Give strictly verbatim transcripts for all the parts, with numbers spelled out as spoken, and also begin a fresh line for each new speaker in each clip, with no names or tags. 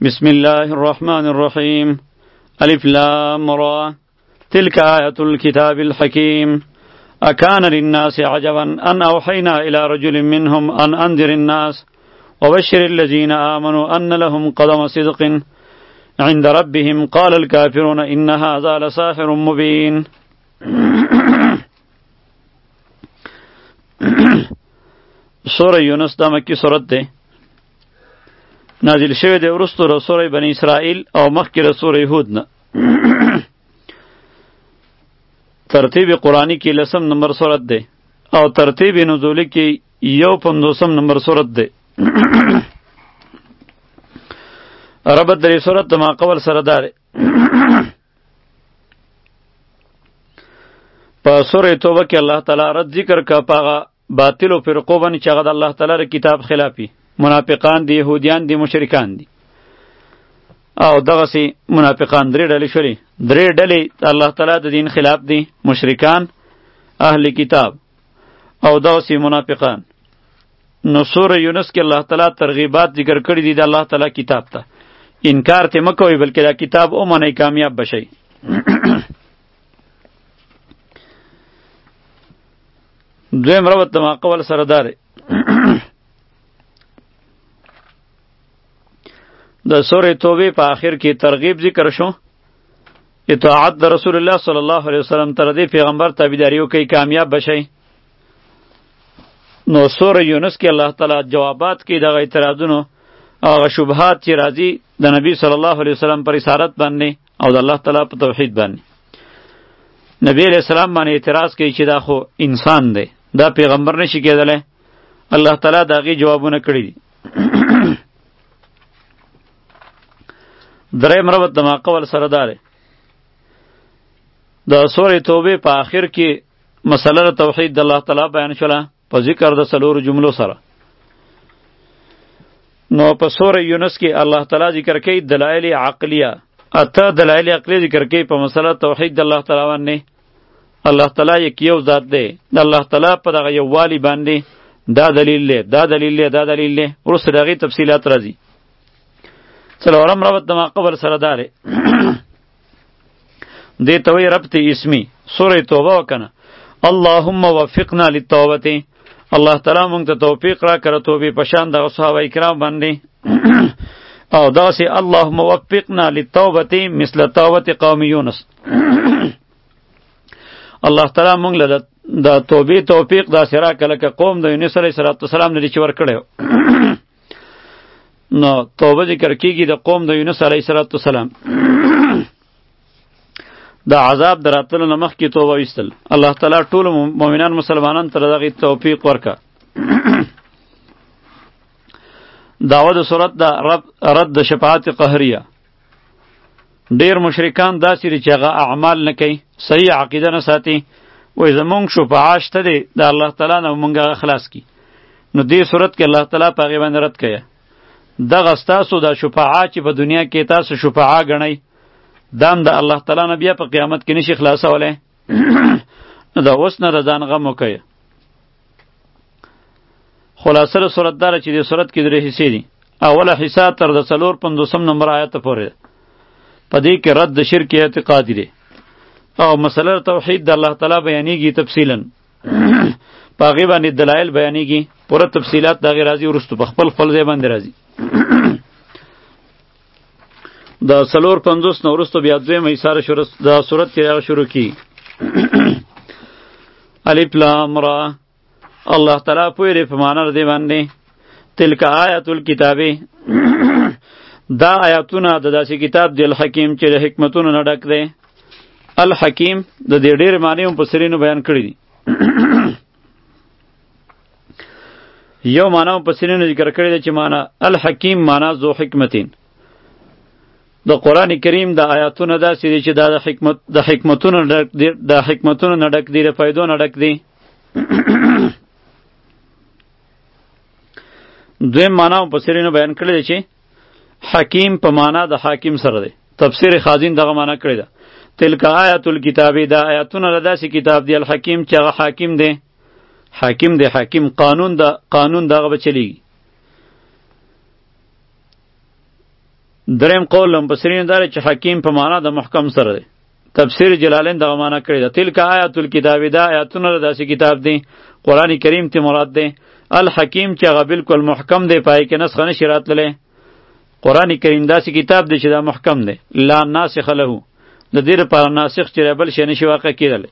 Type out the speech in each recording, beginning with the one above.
بسم الله الرحمن الرحيم ألف لام را تلك آية الكتاب الحكيم أكان للناس عجبا أن أوحينا إلى رجل منهم أن أنذر الناس وبشر الذين آمنوا أن لهم قدم صدق عند ربهم قال الكافرون إن هذا لساحر مبين. سورة یونس دا مکی سورت ده نازل شوی ده ورستو را سوره بنی اسرائیل او مخی را سوره هود نه. ترتیب قرآنی کی لسم نمبر سورت ده او ترتیب نزولی کی یو پندوسم نمبر سورت ده. ربط در سورت ده ما قبل سرداره. پا سوره توبه که اللہ تعالی رد ذکر کا پاغا باطل و فرقو بانی چاگه ده اللہ تعالی را کتاب خلافی منافقان دی، یهودیان دی، مشرکان دی. او دغه سی منافقان درې ډلې شولې. درې ډلې الله تعالی د دین خلاف دی، مشرکان، اهل کتاب او دغه سی منافقان. نو سوره یونس کې الله تعالی ترغیبات ذکر کړي دي د الله تعالی کتاب ته. انکار ته مکوئ بلکې دا کتاب اومنئ، کامیاب بشئ. دویم ربط د ما قول سره دا دی. د سوره توبه په آخر کې ترغیب ذکر شو، اطاعت د رسول الله صلی الله علیه وسلم تر دې پیغمبر تابعداري وکړئ کامیاب بشئ. نو سوره یونس کې الله تعالی جوابات کوي دغه اعتراضونو هغه شبهات چې راځي د نبی صلی الله علیه وسلم پر رسالت باندې او د الله تعالی په توحید باندې. نبی علیہ السلام باندې اعتراض کوي چې دا خو انسان دی، دا پیغمبر نشي کېدلی. الله تعالی د هغې جوابونه کړي دي. دریم ربط د ما قول سره داره. د سوره توبه په آخر کې مسله توحید د الله تعالی بیان شوله په ذکر د څلورو جملو سره. نو په سوره یونس کې الله تعالی ذکر کوي دلایل عقلیه، اته دلایل عقلیه ذکر کوي په مسله توحید د الله تعالی باندې. الله تعالی یک یو ذات دی، د الله تعالی په دغه یووالي باندې دا دلیل دی، دا دلیل دی، دا دلیل دی. وروسته د هغې تفصیلات راځي. څلورم ربط د ما قبل سره داره. دې ته وایي ربط اسمی. سوره توبه وکنه اللهم وفقنا للتوبه، الله تعالی مونږ ته توفیق را کړه توبې په شان دغه صحابه کرام باندې. او داسې اللهم وفقنا للتوبه مثل توبه قوم یونس. الله تعالی مونږ له د توبې توفیق داسې راکړه لکه قوم د یونس علیه السلام نه چې ورکړی. نو توبه ذکر کیږي د قوم د یونس علیه السلام د عذاب د راتلو نه مخکې توبه ویستل. الله تعالی ټولو مؤمنان مسلمانان ته دغې توفیق ورکړه. دعوه د صورت د رد د شفاعت قهریه. ډیر مشرکان داسې دي چې هغه اعمال نه کوي، صحیح عقیده نه ساتي، وایي زمونږ شفاعت شته دی د الله تعالی نه مونږ هغه خلاص کړي. نو دې صورت کې الله تعالی په هغې باندې رد کوي. دغه ستاسو د شفاعت چې په دنیا کې تاسو شفاعت ګڼئ دا هم د الله تعالی نه بیا په قیامت کې نشي خلاصولی. نو د اوس نه د ځان غم وکوئ. خلاصه د صورت داره چې دې صورت کې درې حصې دي. اوله حصه تر د څلور پنځوسم نمبر آیته پورې ده. په دې کې رد د شرک اعتقادي دی او مسله توحید د الله تعالی بیانېږي تفصیلا. په هغې باندې دلایل بیانېږي، پوره تفصیلات د هغې راځي وروستو په خپل خپل ځای باندې راځي. د څلور پنځوس نه وروستو بیا دویمه حصه د صورت کې هغه شروع کېږي. الف لام را. الله تعالی پوه دی په معنا د دې باندې. تلک آیات الکتابې، دا آیاتونه د داسې کتاب دی الحکیم چې د حکمتونو نه ډک دی. الحکیم د دې ډېرې معنی مفسرینو بیان کړي دي. یو معنا مفسرینو ذکر کړی دی چې معنا الحکیم معنا ذو حکمتین. د قرآن کریم د آیاتونه داسې دي چې دا د حکمت د حکمتونو ډک دی، د حکمتونو نه ډک دی، د فایدو نه ډک دی. دویم معنا مفسرینو بیان کړی دی چې حکیم په معنا د حاکم سره دی. تفسیر خازن دغه معنا کړی ده. تلک آیات الکتابی، دا آیاتونه د داسې کتاب دی الحکیم چې هغه حاکم دی. حاکم دی، حاکم قانون دا قانون دغه به چلیږي. دریم قول مفسرین داره چې حکیم په معنا د محکم سره دی. تفسیر جلالین دغه معنا کړی ده. تلک آیات الکتاب، دا آیاتونه د داسې کتاب دی قرآن کریم تی مراد دی. الحکیم چې هغه بالکل محکم دی، پای کې نسخه نشي راتللی. قرآن کریم داسې کتاب دی چې دا محکم دی. لا ناسخ له، د دې لپاره ناسخ چې بل شی نشي واقع کېدلی.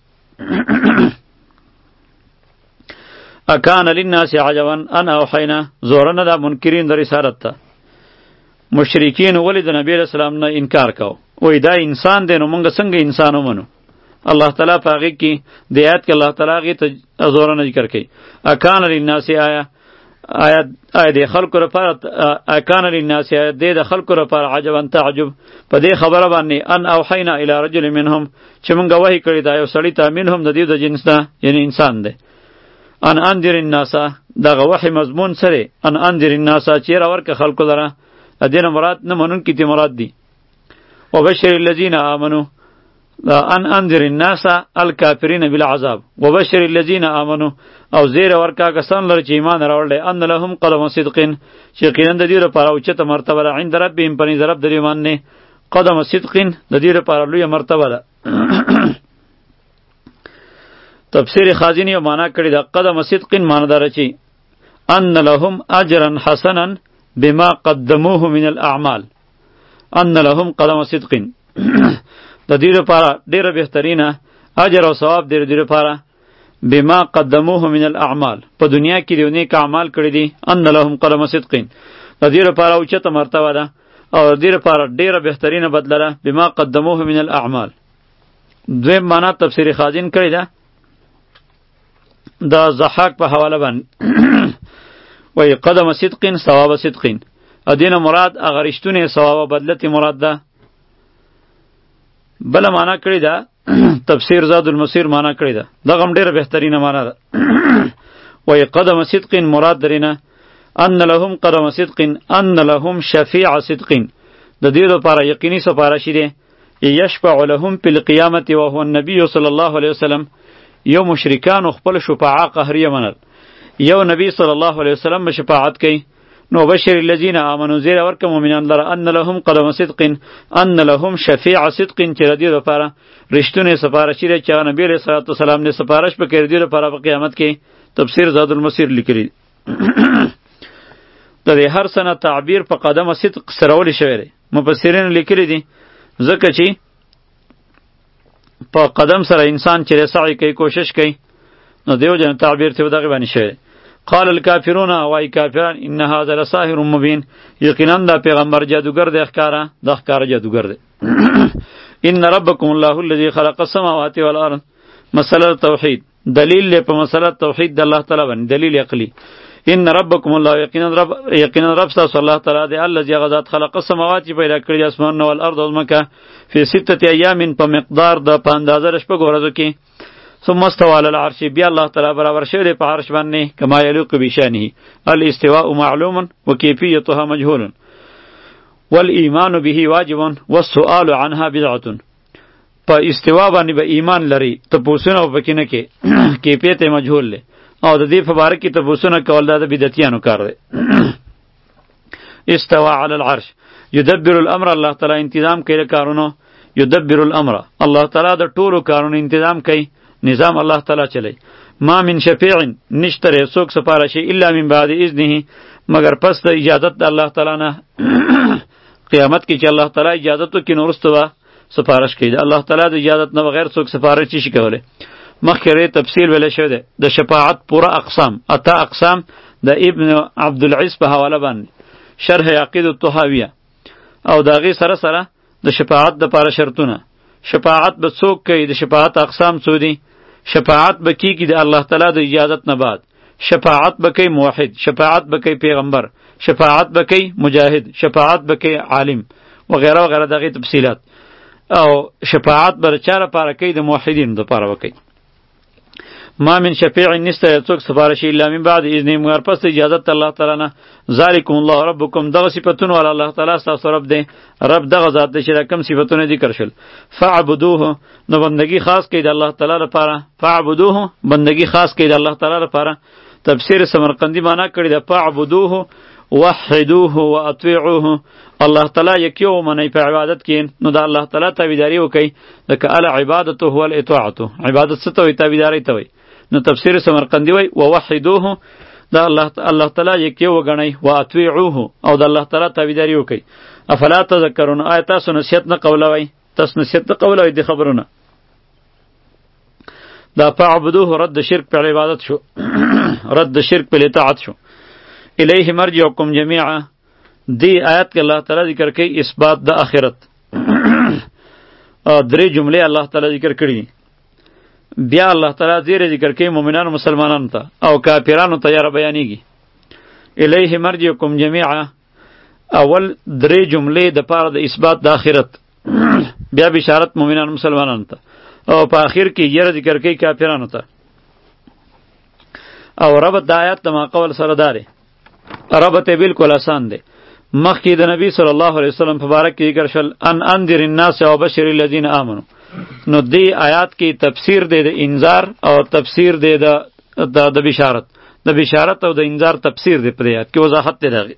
اکان للناس عجبا ان اوحینا، زورنه دا منکرین د رسالت ته. مشرکین ولی د نبی علیہ السلام نه انکار کو، وای دا انسان دی نو مونږ څنګه انسان ومنو. الله تعالی په هغې کې د آیات کې الله تعالی هغې ته زورنه ذکر کوي. اکان للناس آیا آیا آیا د خلکو لپاره، اکان للناس آیا دی د خلکو لپاره عجبا تعجب په دې خبره باندې ان اوحینا الی رجل منهم چې مونږ وحی کړی دا یو سړي ته منهم د دې د جنس نه، یعنی انسان دی. ان انذر الناس، دغه وحی مضمون سره ان انذر الناس چې راورکه خلکو لره، ادینه مراد نه منونکي تی مراد دی. وبشر الذین آمنوا، ان انذر الناس الکافرین بالعذاب وبشر الذین آمنوا، او زیر ورکا کسان لره چې ایمان راوړل ان لهم قدم صدق، چې یقینا د دې لپاره اوچته مرتبه ده عند ربهم پنځ رب د ایمان نه، قدم صدق د دې لپاره لویه مرتبه ده. تفسیر خازنی معنا کړی دا قدم صدق معنا دار چې ان لهم اجرا حسنا بما قدموه من الاعمال، ان لهم قدم صدق د دې لپاره ډیره بهترینه اجر او ثواب د دې لپاره بما قدموه من الاعمال، په دنیا کې د نیک اعمال کړی دي. ان لهم قدم صدق د دې لپاره اوچته مرتبه ده او د دې لپاره ډیره بهترینه بدله ده بما قدموه من الاعمال. دویم معنا تفسیر خازن کړی ده دا ضحاک په حواله باندې وای قدم صدق ثواب صدق، ادینه مراد هغه رښتونه ثواب بدلتی مراد ده. بل معنا کړی ده تفسیر زاد المسیر معنا کړی ده، دغه هم ډیره بهترینه معنا ده. وای قدم صدق مراد درینه ان لهم قدم صدق ان لهم شفیع صدق، د دې لپاره یقیني سفارشی دی. یشفع لهم فی القیامة وهو النبی صلی الله علیه وسلم، یو مشرکان خپل شفاعه قهریه منل، یو نبی صلی الله علیه وسلم به شفاعت کوي. نو بشر الذین آمنوا زیر ورک مؤمنان لره ان لهم قدم صدق ان لهم شفیع صدق، چې ردی لپاره رښتونه سفارشی دی چې نبی علیہ الصلوۃ والسلام نے سفارش په کړی دی لپاره په قیامت کې. تفسیر زاد المسیر لیکلی د هر سنه تعبیر په قدم صدق سره ول شوی دی. مفسرین لیکلی دي ځکه چې په قدم سره انسان چې سعی کوي کوشش کوي، نو دیو جن تعبیر ته دغه باندې شوی. قال الکافرون وای کافران ان هذا لساحر مبین، یقینا دا پیغمبر جادوگر دی، ښکارا د ښکارا جادوگر دی. ان ربکم الله الذی خلق السماوات والارض، مسله توحید دلیل له په مسله توحید د الله تعالی باندې دلیل عقلی. ان ربکم الله، یقینا رب یقینا رب تاسو الله تعالی دی الذی غذات خلق السماوات، پیدا کړی اسمان او الارض او مکه فی سته ایام په مقدار د په اندازه شپږ ورځو کې. ثم استوى على العرش، بیا الله تعالی برابر شوی دی په عرش باندې کما یلیق بشانه. الاستواء معلوم وکیفیتها مجهول والایمان به واجب والسؤال عنها بدعه. په استوا باندې به ایمان لري ته پوښتنه وکړي نه کې کیفیت مجهول له، او د دې په اړه کې ته پوښتنه کول د بدعتیانو کار دی. استوى على العرش یدبر الامر، الله تعالی انتظام کوي کارونو. یدبر الامر، الله تعالی د ټولو کارونو انتظام کوي، نظام الله تعالی چلی. ما من شفیع، نشتره څوک سفارشی الا من بعد اذنه، مگر پس د اجازت د الله تعالی نه. قیامت کې چې الله تعالی اجازت وکړي نو وروسته به سفارش کوي. الله تعالی د اجازت نه بغیر څوک سفارش نشي کولی. مخکې تفصیل ویل شوی دی د شفاعت پوره اقسام، اته اقسام د ابن عبدالعز په حواله باندې شرح عقیدة الطحاویه، او د هغې سره سره د شفاعت دپاره شرطونه. شفاعت به څوک کوي؟ د شفاعت اقسام څو دي؟ شفاعت به کیږي د الله تعالی د اجازت نه بعد. شفاعت به کوي موحد، شفاعت به کوي پیغمبر، شفاعت به کوي مجاهد، شفاعت به کوي عالم وغیره وغیره دغه تفصیلات. او شفاعت به چا لپاره کوي؟ د موحدینو دپاره به کوي. ما من شفیع نسته څوک سفارشی الا من بعد اذن، مگر پس اجازت الله تعالی نه. ذالکم الله ربکم، دغه صفاتونه ول الله تعالی ستاسو رب دی. رب دغه ذات دی چې کوم صفاتونه ذکر شول. فعبدوه، نو بندگی خاص کړئ د الله تعالی لپاره. فعبدوه، بندگی خاص کړئ د الله تعالی لپاره. تفسیر سمرقندی معنا کړی د فعبدوه وحدوه واطیعوه الله تعالی یکیو منی په عبادت کې نو دا الله تعالی تابعداري وکي لکه ال عبادته هو الاطاعت عبادت څه ته وي تابعداري ته وي نو تفسیر سمرقندی وی ووحدوه دا الله الله تعالی یکیو وګڼئ واطیعوه او دا الله تعالی تابعداري وکي افلا تذکرون آیا تاسو نصیحت نه قولوي تاسو نصیحت نه قولوي دی خبرونه دا فعبدوه رد شرک په عبادت شو رد شرک په اطاعت شو الیه مرجعکم جميعا دی آیت کې الله تعالی ذکر کوي اثبات د آخرت درې جملې الله تعالی ذکر کړي بیا الله تعالی زیره ذکر کوي مؤمنانو مسلمانانو ته او کافرانو ته یې بیانېږي الیه مرجعکم جميعا اول درې جملې د پاره د اثبات د آخرت بیا بشارت مؤمنانو مسلمانانو ته او په آخر کې یې ذکر کوي کافرانو ته او ربط د آیات د ما قول سره داره ربط بالکل آسان دی مخکې د نبی صلی الله علیه وسلم په باره کې ذکر شول ان انذر الناس او بشر الذین آمنوا نو دی آیات کې تفسیر دی د انذار او تفسیر دی د د بشارت د بشارت او د انذار تفسیر دی په آیات کې وضاحت دی دغه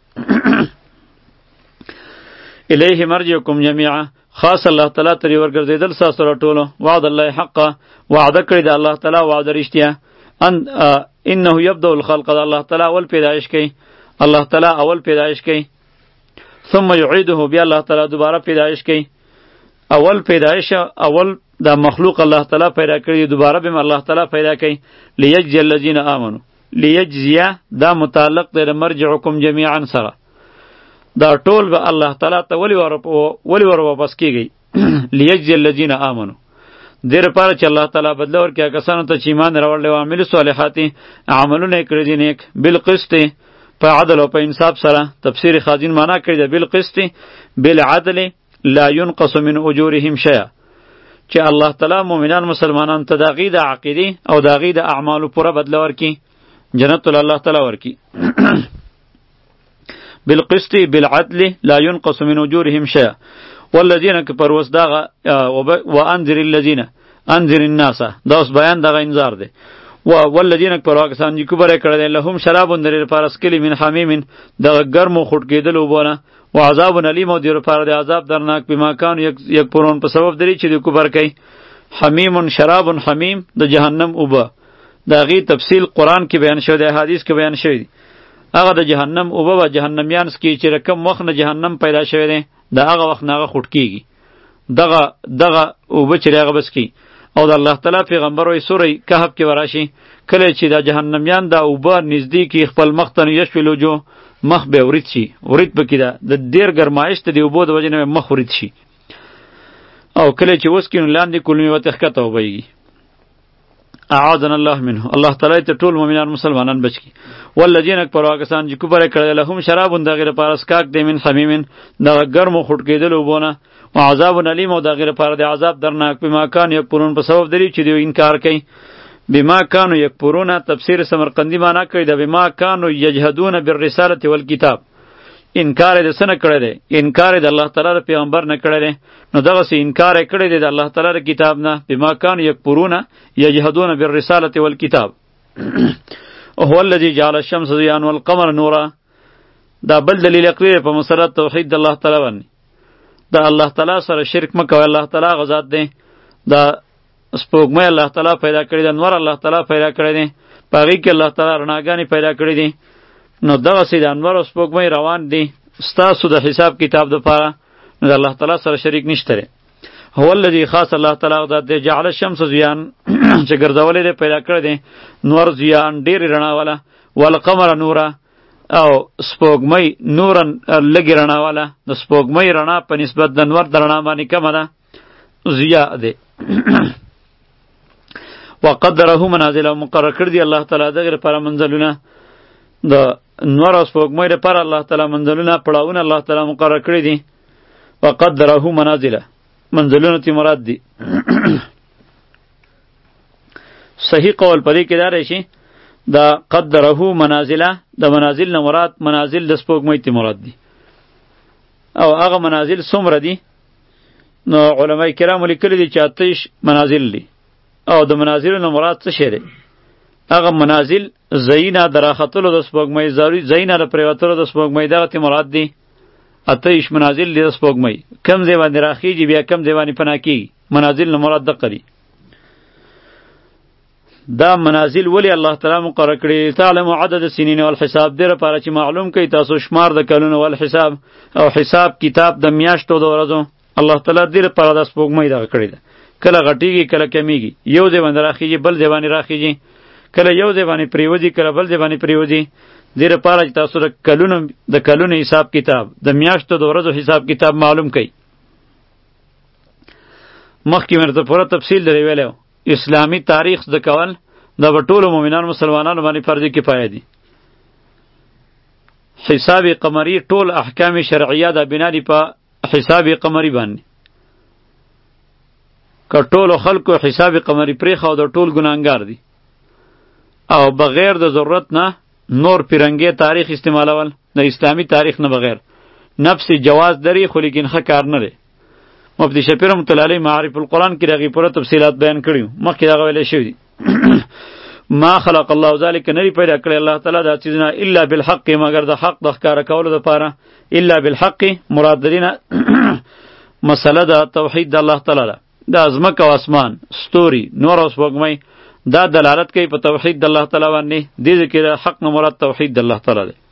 الیه مرجعکم جميعا خاص الله تعالی تری ورګرځیدل تاسو راټولو وعد الله حق وعده کړی د الله تعالی وعده رښتیا ان انه یبدأ الخلق د الله تعالی اول پیدایش کوي الله تعالی اول پیدایش کوي ثم یعیده بیا الله تعالی دوباره پیدایش کوي اول پیدایش اول د مخلوق الله تعالی پیدا کړی دوباره به الله تعالی پیدا کوي لیجزی الذین آمنوا لیجزی دا متعلق دی مرجعکم جميعا سره دا ټول به الله تعالی ته ولی ور ولی ور واپس کیږي لیجزی الذین آمنوا دیر پاره چې الله تعالی بدله ورکړي کسانو ته چې ایمان راوړل او عمل صالحات عملونه کړی دي نیک بالقسط په عدل او په انصاف سره تفسیر خازن معنا کړی دی بالقسط بالعدل لا ينقص من اجورهم شيئا چې الله تعالی مؤمنان مسلمانان ته داغي د عقیده او داغي د اعمالو پوره بدله ورکړي جنت الله تعالی ورکړي بالقسط بالعدل لا ينقص من اجورهم شيئا والذین کفروا وصداغ وانذر الذین انذر الناس دا اوس بیان دغه انذار دی والذین کفروا کسان چې کفر کړی دی لهم شراب در لپاره اسکلی من حمیم دغه ګرمو خوټ کېدل وبونه و عذاب علیم او در لپاره د عذاب درناک بما کان یک پرون په سبب دری چې د کفر کوي حمیم شراب حمیم د جهنم اوبه دغه تفصیل قرآن کې بیان شوی دی حدیث کې بیان شوی دی هغه د جهنم اوبه و جهنميان سکی چې رقم وخت نه جهنم پیدا شوی دی دا هغه وخت نه خټ کیږي دغه دغه اوبه چې هغه بس کی او د الله تعالی پیغمبر وی سورې کهف کې وراشي کله چې د جهنميان دا اوبه نزدیکی خپل مختن یشفلو جو مخ به ورید شي ورید بکی دا د ډیر ګرمایش ته دی اوبه د وجه نه مخ ورید شي او کله چې وسکین لاندې کلمې وته ښکته وبېږي اعاذنا الله منه الله تعالی ته ټول مؤمنان مسلمانان بچ کی والذین کفروا کسان چې کفر کړل لهم شراب دغه لپاره اسکاک دی من حمیم دغه ګرمو خټ کېدل وبونه او عذاب علیم او دغه لپاره د عذاب درناک بما کان یکفرون په سبب دری چې دوی انکار کوي بما کانوا یکفرون تفسیر سمرقندی معنا کوي د بما کانوا یجحدون بالرساله والکتاب انکار د سنه کړی دی انکار د الله تعالی د پیغمبر نه کړی دی نو دغه سي انکار کړی دی د الله تعالی د کتاب نه بما کان یکفرون یجحدون بالرساله والکتاب هو الذي جعل الشمس ضياء والقمر نورا دا بل دلیل عقلی په مسله توحید د الله تعالی باندې دا الله تعالی سره شرک مکو الله تعالی غزاد دی دا سپوږمۍ الله تعالی پیدا کړی دی نور الله تعالی پیدا کړی دی پاغي کې الله تعالی رڼاګانی پیدا کړی دی نو دغه سي د انور او سپوږمۍ روان دي ستاسو د حساب کتاب د پاره نو الله تعالی سره شریک نشته هو الذي خاص الله تعالی ذات دی جعل الشمس ضیاء چې ګرځولې دی پیدا کړی دی نور ضیاء ډیر رڼا والا والقمر نورا او سپوږمۍ نورن لګی رڼا والا د سپوږمۍ رڼا په نسبت د نور د رڼا باندې کمه ده ضیاء دی وقدره منازل مقرر کړی دی الله تعالی دغه لپاره منزلونه د نور او سپوږمۍ لپاره الله تعالی منزلونه پړاوونه الله تعالی مقرر کړی دي وقدره منازل منزلونه تی مراد دي صحیح قول پدې کې دا راشي دا قدره منازله د منازل نه مراد منازل د سپوږمۍ تی مراد دي او هغه منازل څومره دي نو علماء کرام لیکلي دي چې اتش منازل دي او د منازل نه مراد څه شی دی هغه منازل زینا دراختلو د سپوږمۍ ضروري زینا د پریوتلو د سپوږمۍ دغه تی مراد دی. اتهیش منازل دی د سپوږمۍ. کم ځای باندې راخیږي بیا کم ځای باندې پناه کیږي. منازل نه مراد دغه دی. دا منازل ولی الله تعالی مقرر کړی؟ تعلم عدد السنین والحساب دې لپاره چې معلوم کړي تاسو شمار د کلونو والحساب او حساب کتاب د میاشتو د ورځو. الله تعالی دې لپاره د سپوږمۍ دغه کړی ده. کله غټیږي کله کمیږي، یو ځای باندې راخیږي بل ځای باندې راخیږي، کله یو ځای باندې پریوځي کله بل ځای باندې پریوځي. دې لپاره چې تاسو د کلونو د کلونو حساب کتاب د میاشتو د ورځو حساب کتاب معلوم کړئ. مخکې مې درته پوره تفصیل درې ویلی و. اسلامی تاریخ زده کول دا به ټولو مؤمنانو مسلمانانو باندې فرض کفایه دي. حساب قمری ټول احکام شرعیه دا بنا دي په حساب قمری باندې. که ټولو خلکو حساب قمری پرېښود د ټول ګناهګار دي. او بغیر د ضرورت نه نور پیرنګي تاریخ استعمالول د اسلامی تاریخ نه بغیر نفس جواز دری خو لیکن ښه کار نه دی. مفتی شفیع رحمت الله علیه معارف القرآن کې دغې پوره تفصیلات بیان کړي وو. مخکې دغه ویلی شوي دي. ما خلق الله ذلک نری پیدا کړی الله تعالی دا چیزونه الا بالحق مگر د حق د ښکاره کولو دپاره. الا بالحق مراد د دې نه مسله د توحید د الله تعالی ده. دا ځمکه او اسمان ستوري نور او سپوږمۍ دا دلالت کوي په توحید د الله تعالی باندې. دې ځکه د حق نه مراد توحید د الله تعالی دی.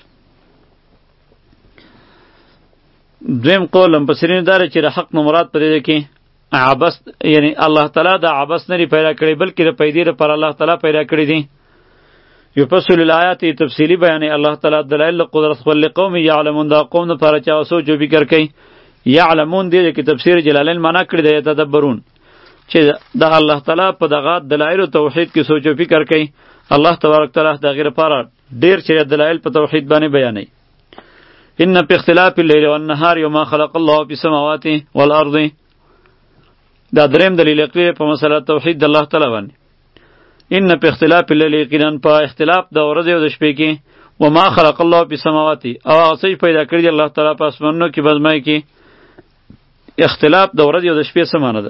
دویم قول مفسرین دا چې د حق نه مراد په دې کې عبث یعنی الله تعالی د عبث نه پیدا کړی بلکې د پیدې لپاره الله تعالی پیدا کړی دی. یفصل الآیات تفصیلی بیان الله تعالی دلایل قدرت خپل قوم یعلمون دا قوم لپاره چې سوچ او فکر کوي. یعلمون دې کې تفسیر جلالین معنا کړی دی یتدبرون چې د الله تعالی په دغه دلایل توحید کې سوچ او فکر کوي. الله تبارک تعالی د غیر لپاره ډیر چې دلایل په توحید باندې بیانوي. ان په اختلاف الليل والنهار وما خلق الله في السماوات والارض دا دریم دلیل عقلی په مسله توحید د الله تعالی باندې. ان په اختلاف الليل یقینا په اختلاف د ورځې او د شپې کې وما خلق الله في السماوات او هغه څه پیدا کړی دی الله تعالی په اسمانونو کې بزمای کې. اختلاف د ورځې او د شپې څه معنی ده؟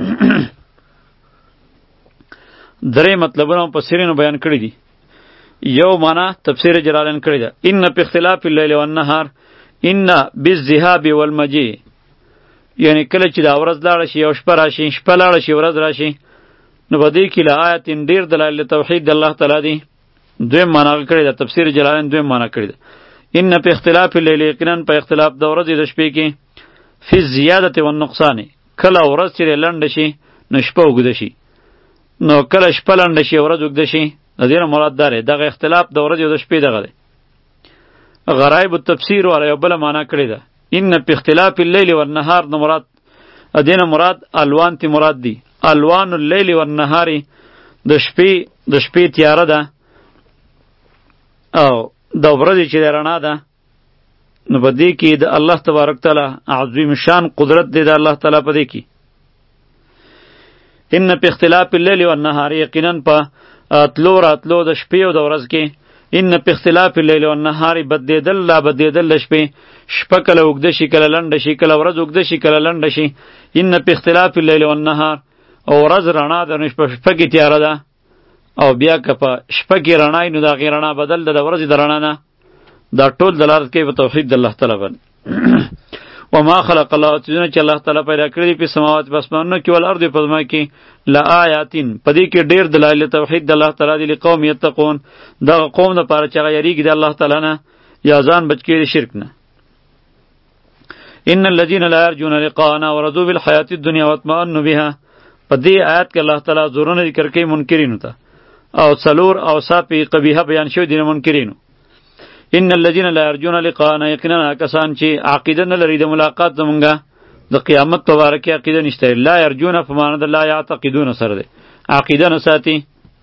درې مطلبونه مفسرینو بیان کړي دي. یو معنا تفسیر جلالین کړی ده ان په اختلاف الليل والنهار ان بالذهاب والمجيء یعنی کله چې دا ورځ لاړه شي او شپه راشي شپه لاړه شي ورځ راشي نو په دې کې له آیات ډېر دلایل توحید د الله تعالی دي. دویم معنا کړی ده تفسیر جلالین دویم معنا کړی ده ان په اختلاف الليل یقینا په اختلاف د ورځې د شپې کې فی الزیادة والنقصان کله ورځ چې لنډه شي نو شپه اوږده شي نو کله شپه لنډه شي ورځ اوږده شي. د دې نه مراد دا دی دغه اختلاف د ورځې او د شپې دغه دی. غرایب التفسیر والا یو بله معنا کړې ده ان په اختلاف اللیل والنهار نه مراد د دې نه مراد الوان تی مراد دی. الوان اللیل والنهار د شپې د شپې تیاره ده او د ورځې چې رڼا ده. نو په دې کې د الله تبارک تعالی عظیم شان قدرت دی د الله تعالی په دې کې. ان په اختلاف الليل والنهار یقینا په تلو راتلو د شپې او د ورځ کې ان په اختلاف الليل والنهار بدیدل لا بدیدل د شپې شپه کله اوږده شي کله لنډه شي کله ورځ اوږده شي کله لنډه شي. ان په اختلاف الليل والنهار او ورځ رڼا ده نو شپه شپه کې تیاره ده او بیا که په شپه کې رڼا وي نو د هغې رڼا بدل ده د ورځې د رڼا نه. دا ټول دلالت کوي په توحید د الله تعالی باندې. وما خلق الله چیزونه چې الله تعالی پیدا کړي دي په سماوات په اسمانونو کې ول ارض په ځمکه کې لآیاتین په دې کې ډېر دلایل توحید د الله تعالی دی لقوم یتقون دغه قوم لپاره چې هغه یریږي د الله تعالی نه یا ځان بچ کړي شرک نه. ان الذين لا يرجون لقاءنا ورضوا بالحياة الدنيا واطمأنوا بها په دې آیات کې الله تعالی زورونه ذکر کوي منکرینو ته او څلور اوصاف قبیحه بیان شوي دي منکرینو. ان الذين لا يرجون لقاءنا یقینا کسان چې عقیده نه لري د ملاقات زمونږه د قیامت مبارکه عقیده نشته. لا يرجون په معنی د لا يعتقدون سره ده عقیده نه ساتي.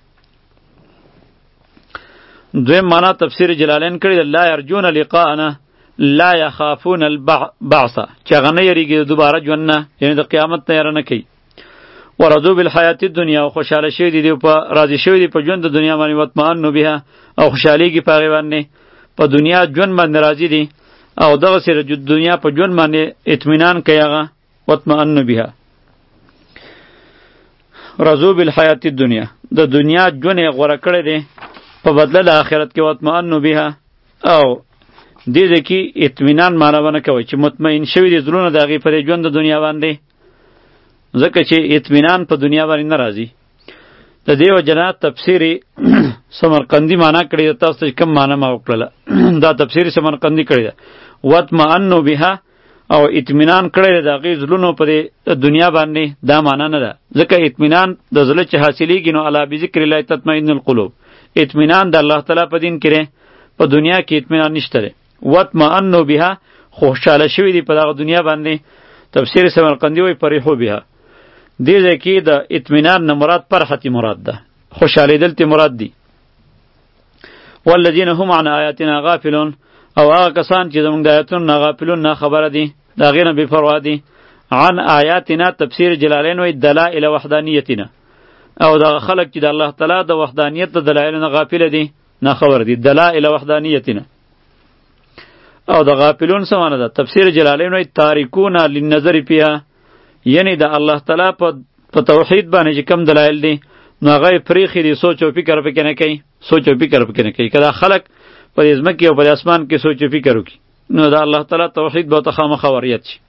دویم معنا تفسیر جلالین کړی لا يرجون لقاءنا لا يخافون البعث چې هغه نه یریږي دوباره ژوند نه یعنی د قیامت نه یاره نه کوي. ورضوا بالحیات الدنیا او خوشحاله شوي دي په راضي شوي دي په ژوند د دنیا باندې واطمئنوا بها او خوشحالیږي په هغې باندې په دنیا ژوند باندې راضي دي او دغه سره د دنیا په ژوند باندې اطمینان کوي هغه واطمئنوا بها. رضو بالحیات الدنیا د دنیا ژوند یې غوره کړی دی په بدله د آخرت کې واطمئنوا بها او دې دې کې اطمینان معنا ونه کوي چې مطمئن شوي دي زړونه د هغې په دې ژوند د دنیا باندې ځکه چې اطمینان په دنیا باندې نه راځي د دې وجه نه تفسیر سمرقندي معنا کړې ده تاسو ته کوم معنا ما وکړله دا تفسیر سمرقندي کړې ده واطمئنوا بها او اطمینان کړی د هغې زړونو په دې دنیا باندې دا معنا نه ده ځکه اطمینان د زړه چې حاصلیږي نو الا بذکر الله تطمئن القلوب اطمینان د الله تعالی په دین کې په دنیا کې اطمینان نشته دی واطمئنوا بها خوشحاله شوي دي په دغه دنیا باندې تفسیر سمرقندي وایي فرحوا بها دې ځای کې د اطمینان نه مراد فرحتي مراد ده خوشحالېدل تی مراد دي والذین هم عن آیاتنا غافلون او هغه کسان چې زموږ د آیاتونو نه غافلون نه خبره دي د هغې نه بېپروا دي عن آیاتنا تفسیر جلالین وایي دلائل وحدانیتنا او دغه خلک چې د الله تعالی د وحدانیت د دلایلو نه غافله دي نه خبر دي دلائل وحدانیتنا او د غافلون څه معنی ده تفسیر جلالین وایي تاریکون للنظر فیها یعنی د الله تعالی په توحید باندې چې کم دلایل دي نو هغه یې پرېښي دي سوچ او فکر پکې نه کوي سوچ او فکر پکې نه کوي که دا خلک په دې ځمکې او په دې اسمان کې سوچ و فکر وکړي نو د الله تعالی توحید به ورته خامخا وریت شي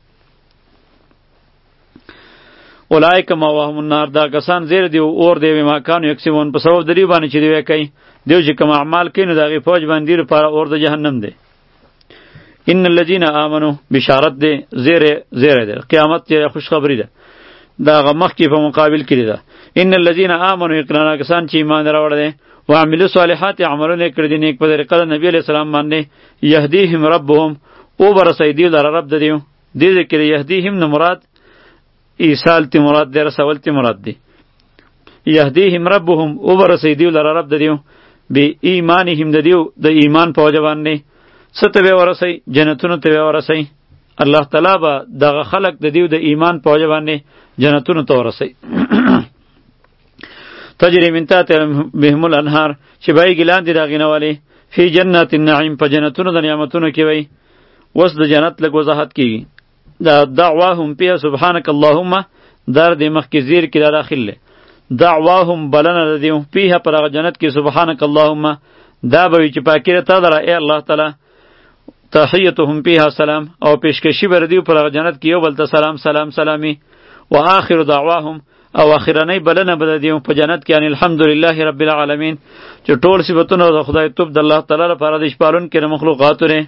اولئک مأواهم النار دا کسان زیر دی اور دی بما کانوا یکسبون په سبب د دې باندې چې دوی کوي دوی چې کوم اعمال کوي نو د هغې فوج باندې لپاره اور د جهنم دی ان الذین آمنوا بشارت دی زیره زیره دی قیامت چې خوشخبری ده دا هغه مخکې په مقابل کې ده ان الذین آمنوا یقینا کسان چې ایمان راوړی دی وعملوا الصالحات عملونه کړی دي نیک په طریقه د نبی علیہ السلام باندې یهدیهم ربهم او برسوي دی لره رب د دیو دې ذکر یهدیهم نه مراد ایصال تی مراد دی رسول تی مراد دی یهدیهم ربهم او برسوي دی لره رب د دیو به ایمانهم د دیو د ایمان په وجه باندې څه ته ورسوي جنتونو ته ورسوي الله تعالی به دغه خلق د دیو د ایمان په وجه باندې جنتونو ته ورسوي تجری من تحت بهم الانهار چې بهیږي لاندې د هغې نه ولې فی جنات النعیم په جنتونو د نعمتونو کې وی اوس د جنت لږ وضاحت کېږي دا دعواهم فیها سبحانک اللهم در دې مخکې زیر کې دا داخل دی دعواهم بلنه د دیو فیها پر هغه جنت کې سبحانک اللهم دا به وي چې پاکي ده تا لره ای الله تعالی تحیتهم فیها سلام او پیشکشي به دیو پر هغه جنت کې یو بل ته سلام سلام سلامي و آخر دعواهم او اخرنی بلنه بده دیو په جنت کې ان الحمدلله رب العالمین چې ټول صفاتونه د خدای توب د الله تعالی لپاره د شپالون کې مخلوقات لري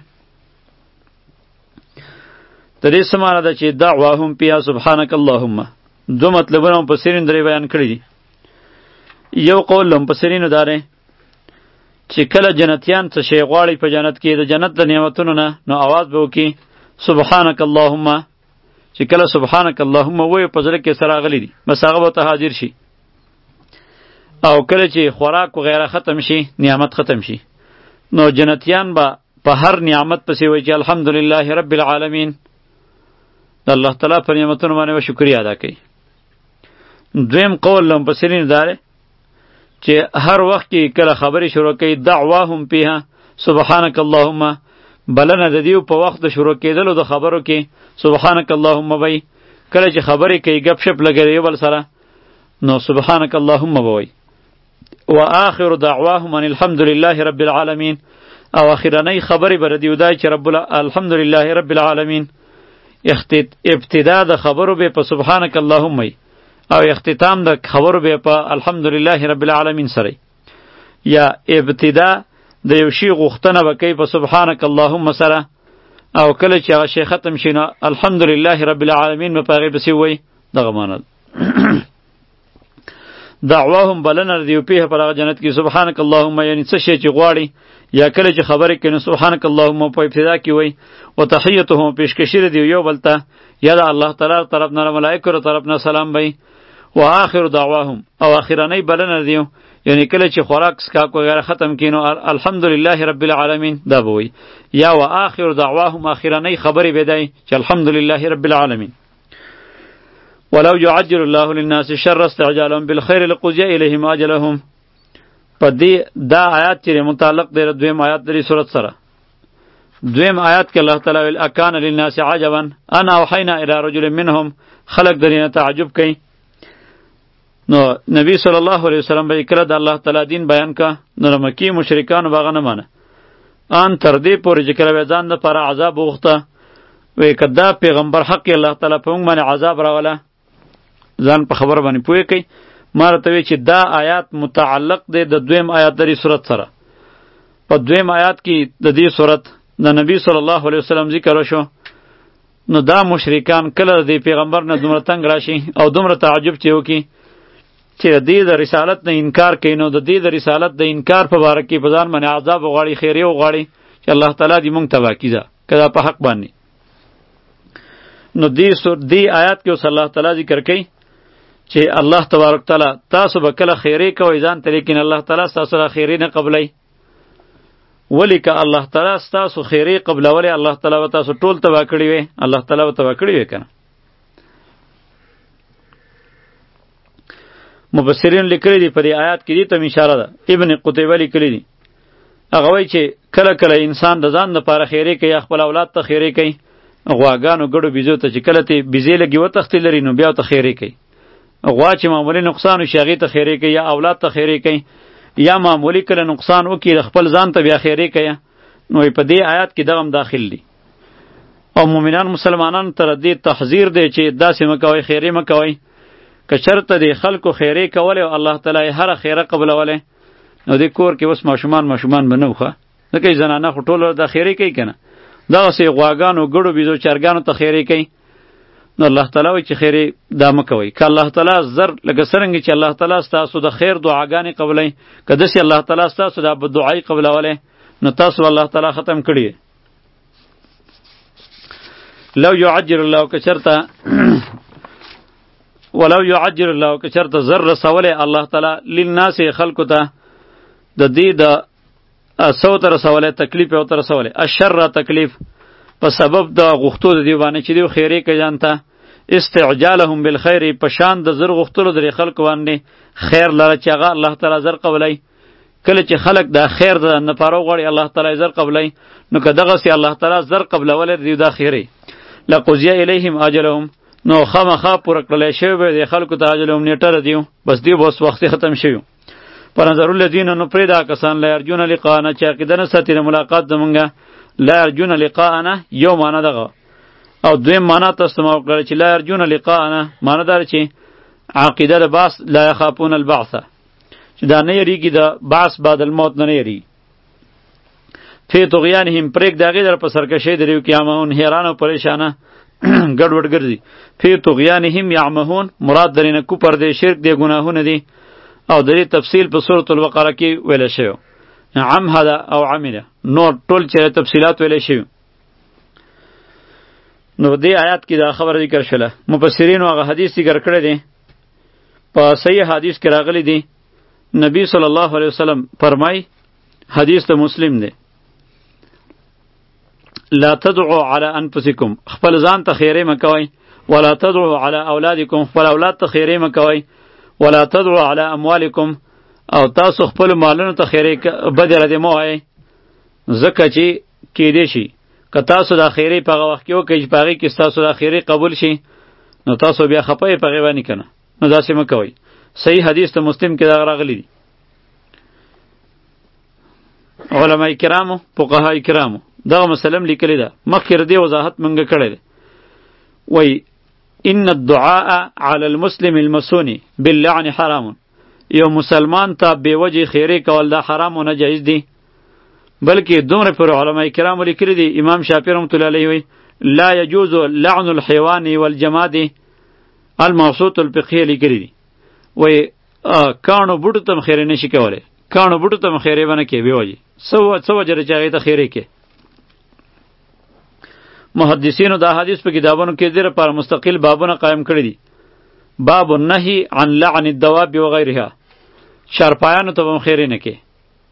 د دې سمانه ده چې دعواهم فیها سبحانك اللهم دو مطلبونه په سرین درې بیان کړی دي یو قول لم په سرینو داره چې کله جنتیان څه شی غواړي په جنت کې د جنت د نعمتونو نه نو आवाज به وکي سبحانك اللهم چې کله سبحانك اللهم وای په ځل کې سره غلی دي بس هغه به ته حاضر شي او کله چې خوراک و غیره ختم شي نعمت ختم شي نو جنتیان به په هر نعمت پسې وایي چې الحمدلله رب العالمین د الله تعالی پر نعمتونو باندې به شکریا ادا کوي دویم قول لم پسرین داره چې هر وخت کې کله خبرې شروع کوي دعواهم فیها سبحانك اللهم بلنه د دیو په وخت د شروع کېدلو د خبرو کې سبحانك اللهم وای کله چې خبرې کوي غپ شپ لګوي بل سره نو سبحانك اللهم وای و آخر دعواهم ان الحمد لله رب العالمین او اخرنی خبرې بر دیو دای چې رب الحمد لله رب العالمین ابتدا د خبرو به په سبحانك اللهم وای او اختتام د خبرو به په الحمدلله رب العالمین سره یا ابتدا د یو شی غوښتنه وکي په سبحانك اللهم سره او کله چې هغه شی ختم شي نو الحمدلله رب العالمین په هغې پسې وایي دغه معنی دعواهم بلنه د یو پیښه پر هغه جنت کې سبحانك اللهم یعنی څه شی چې غواړي یا کله چې خبرې کوي نو سبحانك اللهم په ابتدا کې وایي و تحیتهم پیشکشي د یو بل ته یا د الله تعالی طرف نه ملائکو طرف نه سلام وایي و آخر دعواهم او اخرنی بلنه دیو یعنی کله چې خوراک سکاک وغیره ختم کینو الحمدلله رب العالمین دا بوي یا و آخر دعواهم اخرنی خبرې بدای چې الحمدلله رب العالمین ولو يعجل الله للناس شر استعجالهم بالخير لقضي اليهم اجلهم پدې دا آیات چې متعلق دی دویم آیات دی سورۃ سره دویم آیات کې الله تعالی ویل اکان للناس عجبا انا اوحینا الى رجل منهم خلق درینه تعجب کوي نو نبی صلی الله علیه وسلم به کله د الله تعالی دین بیان کا نو مکی مشرکان باغ نه مانه ان تر دې پورې چې کله ځان د پر عذاب وغوښته وې کدا پیغمبر حق الله تعالی په موږ باندې عذاب راوله ځان په خبر باندې پوهې کوي ما راته وی چې دا آیات متعلق دی د دویم آیات دری صورت سره په دویم آیات کې د دې صورت د نبی صلی الله علیه وسلم ذکر وشو نو دا مشرکان کله د پیغمبر نه دومره تنگ راشي او دومره تعجب چې وکي چې د دې د رسالت نه انکار کوي نو د دې د رسالت د انکار په باره کې په ځان باندې عذاب وغواړي خیریه وغواړي چې الله تعالی دې مونږ تباه کړي کدا په حق باندې نو دې سور دې آیات کې اوس الله تعالی ذکر کوي چې الله تبارک تعالی تاسو به کله خیریه کوئ ځان ته لیکن الله تعالی تاسو را خیریه نه قبلای ولی که الله تعالی تاسو خیریه قبلولې الله تعالی تاسو ټول تباه کړي وي الله تعالی تباه کړي وي کنه مفسرین لیکلي دي په دې آیات کې دې ته اشاره ده ابن قتیبه لیکلي دي هغه وایي چې کله کله انسان د ځان لپاره خیریه کوي خپل اولاد ته خیریه کوي غواګانو ګړو بیزو ته چې کله ته بیزې لګي وتښتې لري نو بیا ته خیریه کوي غوا چې معمولی نقصان وشي هغې ته خیریه کوي یا اولاد ته خیریه کوي یا معمولی کله نقصان وکړي خپل ځان ته بیا خیریه کوي نو په دې آیات کې دغه هم داخل دي او مؤمنان مسلمانانو ته دې تحذیر دی چې داسې مه کوئ خیریه مه کوئ که چرته د خلکو خیریه کولی او الله تعالی یې هره خیره قبلولی نو دې کور کې اوس ماشومان ماشومان به نه وخه ځکه یې زنانه خو ټوله دا خیریه کوي که نه دغسې غواګانو ګړو بیزو چرګانو ته خیریه کوي نو الله تعالی وایي چې خیریه دا مه کوئ که الله تعالی زر لکه څرنګه چې الله تعالی ستاسو د خیر دعاګانې قبلوي که داسې الله تعالی ستاسو دا بددعایي قبلولی نو تاسو الله تعالی ختم کړي لو یعجل الله که چرته ولو یعجل الله که چرته زر رسولی الله تعالی للناس خلکو ته د دې د سو ته رسولی تکلیف یې ورته رسولی الشر تکلیف په سبب د غوښتو د دې باندې چې دوی خیریه کوي ځان ته استعجالهم بالخیر په شان د زر غوښتلو د خلکو باندې خیر لره چې هغه الله تعالی زر قبلی کله چې خلک د خیر د نپاره غواړي الله تعالی زر قبلی نو که دغسې الله تعالی زر قبلولی د دا خیرې لقضیه الیهم اجلهم نو خامخا پوره کړلی شوی به د خلکو ته اجلهم نیټه ردیو بس دی به اوس وختي ختم شوي په نظر الذین نو پرېږده کسان لا یرجون لقاءنا چې عقیده نه ساتي د ملاقات زمونږه لا یرجون لقاءنا یو معنی دغه او دویم معنی تاسو ته ما وکړله چې لا یرجون لقاءنا معنی داره چې عقیده د بعث لا یخافون البعث چې دا نه یریږي د بعث بعد الموت نه نه یریږي فی طغیانهم پرېږده هغې در په سرکشۍ د ریو قیامهون حیران او پریشانه ګډوډ ګرځي فی طغیانهم یعمهون مراد درې نه کفر دی شرک دی ګناهونه دي او د دې تفصیل په سورة البقره کې ویلی شوی عم هذا او عمله نور ټول چې تفصیلات ویلی شوي نو دې آیات کې دا خبر ذکر شوله مفسرینو هغه حدیث ذکر کړی دی په صحیح حدیث کې راغلی دی نبی صلی الله علیه وسلم فرمای حدیث ته مسلم دی لا تدعوا على انفسکم خپل ځان ته خیرې مه کوئ ولا تدعوا على اولادکم خپل اولاد ته خیرې مه کوئ ولا تدعوا على اموالکم او تاسو خپل مالونو ته خیرې بدې ردې مه وایئ ځکه چې کیدی شي که تاسو دا خیرې په هغه وخت کې وکړئ چې په هغې کې ستاسو دا خیرې قبول شي نو تاسو بیا خفه یې په هغې باندې که نه نو داسې مه کوئ صحیح حدیث ته مسلم کې دغه راغلی دي علماء کرامو فقها کرامو دغه مسلم لیکلی ده مخکې د دې وضاحت مونږ کړی دی وایي ان الدعاء على المسلم المسوني باللعن حرام یو مسلمان ته بې وجې خیرې کول دا حرام و نه جایز دی بلکې دومره پر علماء کرامو لیکلي دي امام شافعي رحمة الله علیه وایي لا يجوز لعن الحيوان والجماد الموصوط الفقهي لیکلي دي وایي کاڼو بوټو ته خیرې نشي کولی کاڼو بوټو ته خیرې به نه کوې بې وجې څه څه وجه ده چې هغې ته خیرې کوې محدثینو دا حدیث په کتابونو کې دې لپاره مستقل بابونه قایم کړي دي باب النهي عن لعن الدواب وغیرها چارپایانو ته به خیرې نه کوې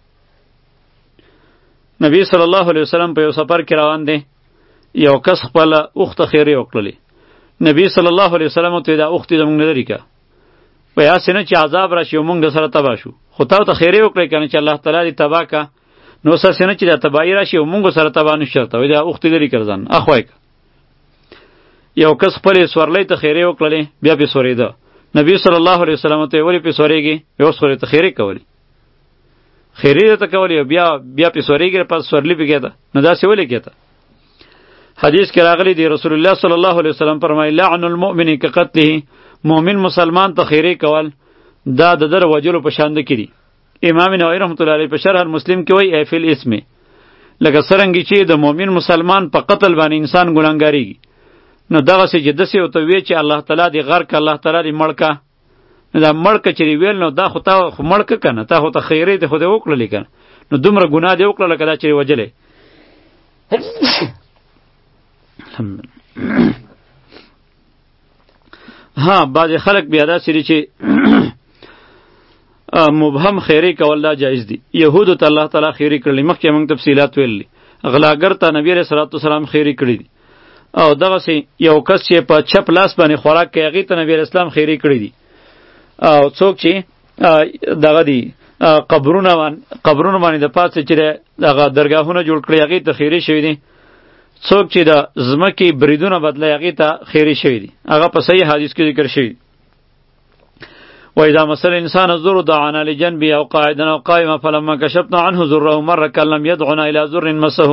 نبی صلی الله علیه وسلم په یو سفر کې روان دی یو کس خپل اوښته خیرې وکړلې نبی صلی الله علیه وسلم ته دا اوښتې زموږ نه لرې که په هسې نه چې عذاب راشي او موږ د سره تباه شو خو تا ته خیرې وکړې که نه چې الله تعالی دې تباه که نو هسې نه چې دا تباهي راشي او موږ سره تباه نه شو چېرته وایي دا اوښتې لرې کړه ځان اخوای که یو کس خپلې سورلۍ ته خیرې وکړلې بیا پې سورېده نبی صلی الله علیه وسلم ته ولی په سورېږي یو سورې ته خیری کولی خیری ته کولی بیا بیا په سورېږي پس سورلی بګیدا نو دا څه ولې کېته حدیث کې راغلی دی رسول الله صلی الله علیه وسلم فرمایي لعن المؤمن کقتله مؤمن مسلمان ته خیری کول دا د در وجلو په شان کړي امام نووي رحمۃ اللہ علیہ په شرح المسلم کې وایي افل اسم لکه څرنګه چې د مؤمن مسلمان په قتل باندې انسان ګناګاریږي نو دغه سي جدسه او ته وی چې الله تعالی دی غرق الله تعالی دی مړکا دا مړک چې ویل نو دا خو تا خو مړک کنه تا خو ته خیره دی خو دې وکړلې کنه نو دومره ګناه دی وکړل کدا چې وجلې ها بعض خلک بیا دا سری چې مبهم خیری کول دا جایز دی یهودو ته الله تعالی خیری کړلی مخکې موږ تفصیلات ویلي غلاګر ته نبی رسول الله صلی الله علیه وسلم خیری کړی دی او دغه سي یو کس چې په چپ لاس باندې خوراک کوي هغې ته نبی اسلام خیری کړی دي او څوک چې دغه دي قبرونه قبرونه باندې د پاسه چې دغه درګاهونه جوړ کړي هغې ته خیری شوي دي څوک چې د ځمکې بریدونه بدلوي هغې ته خیری شوي دي هغه په صحیح حدیث کې ذکر شوي وإذا مس الإنسان الضر دعانا لجنبه أو قاعدا أو قائما فلما كشفنا عنه ضره مر كأن لم يدعنا إلى ضر مسه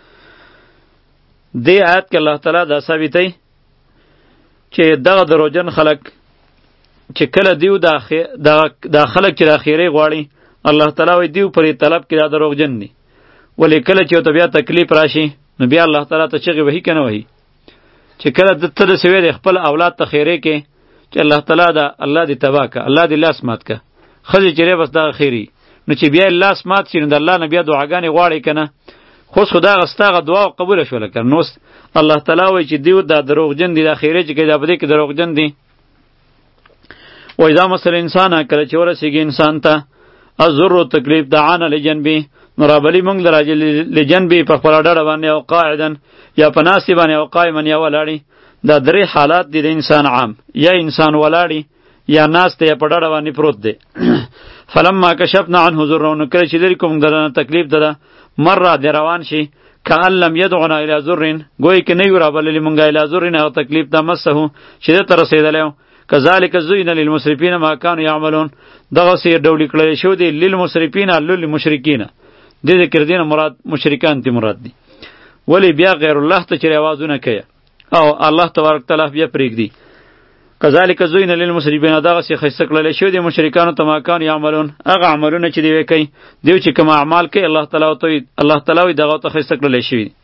دی آیت کې الله تعالی دا ثابتوي چې دغه دروغجن خلک چې کله دیو دا دا خلک چې د اخیرې غواړي الله تعالی وایي دیو پرې طلب کې دا دروغجن دي ولې کله چې ورته بیا تکلیف راشي نو بیا الله تعالی ته چغې وهي که نه وهي چې کله ته داسې ویې د خپل اولاد ته خیرې کې چې الله تعالی دا الله دې تباه که الله دې لاس مات که ښځې چې بس دغه خیري نو چې بیا یې لاس مات شي نو د الله نه بیا دعاګانې غواړي که نه خو خدا غستاغه دعا قبول شول کړ نو الله تعالی وایي چې دیو دا دروغجن دي د خیره چې دا بده کې دروغجن دي و اذا مثل انسان کله چې ورسیږي انسان ته ازر تکلیف دعانا لجنبی نو رابلی مونږ دراجه لجنبی په خپل ډډه باندې او قاعدا یا په ناستې باندې او قائما یا ولاړی دا درې حالات دي د انسان عام یا انسان ولاړی یا ناست یا په ډډه باندې پروت دی فلما کشفنا عنه ضره نو کله چې لري کوم درنه تکلیف ده مره د روان شي کأن لم يدعنا الى ضر گوی که نه یرابللی مونږه الى ضر او تکلیف ده مسه چې ده ته رسېدلی کذلک زین للمسرفین ما کانوا یعملون دغسې ډولې کړلی شو دی للمسرفین للمشرکین دې ذکر دی نه مراد مشرکان تی مراد دي ولی بیا غیر الله ته چې آوازونه کوي او الله تبارک تعالی بیا پرېږدي کذالک زوین للمسرفین دغسې ښایسته کړلی شوی دی مشرکانو ته ما کانوا یعملون هغه عملونه چې دوی کوي دوی چې کوم اعمال کوي الله تعالی الله تعالی دغه ته ښایسته کړلی شوي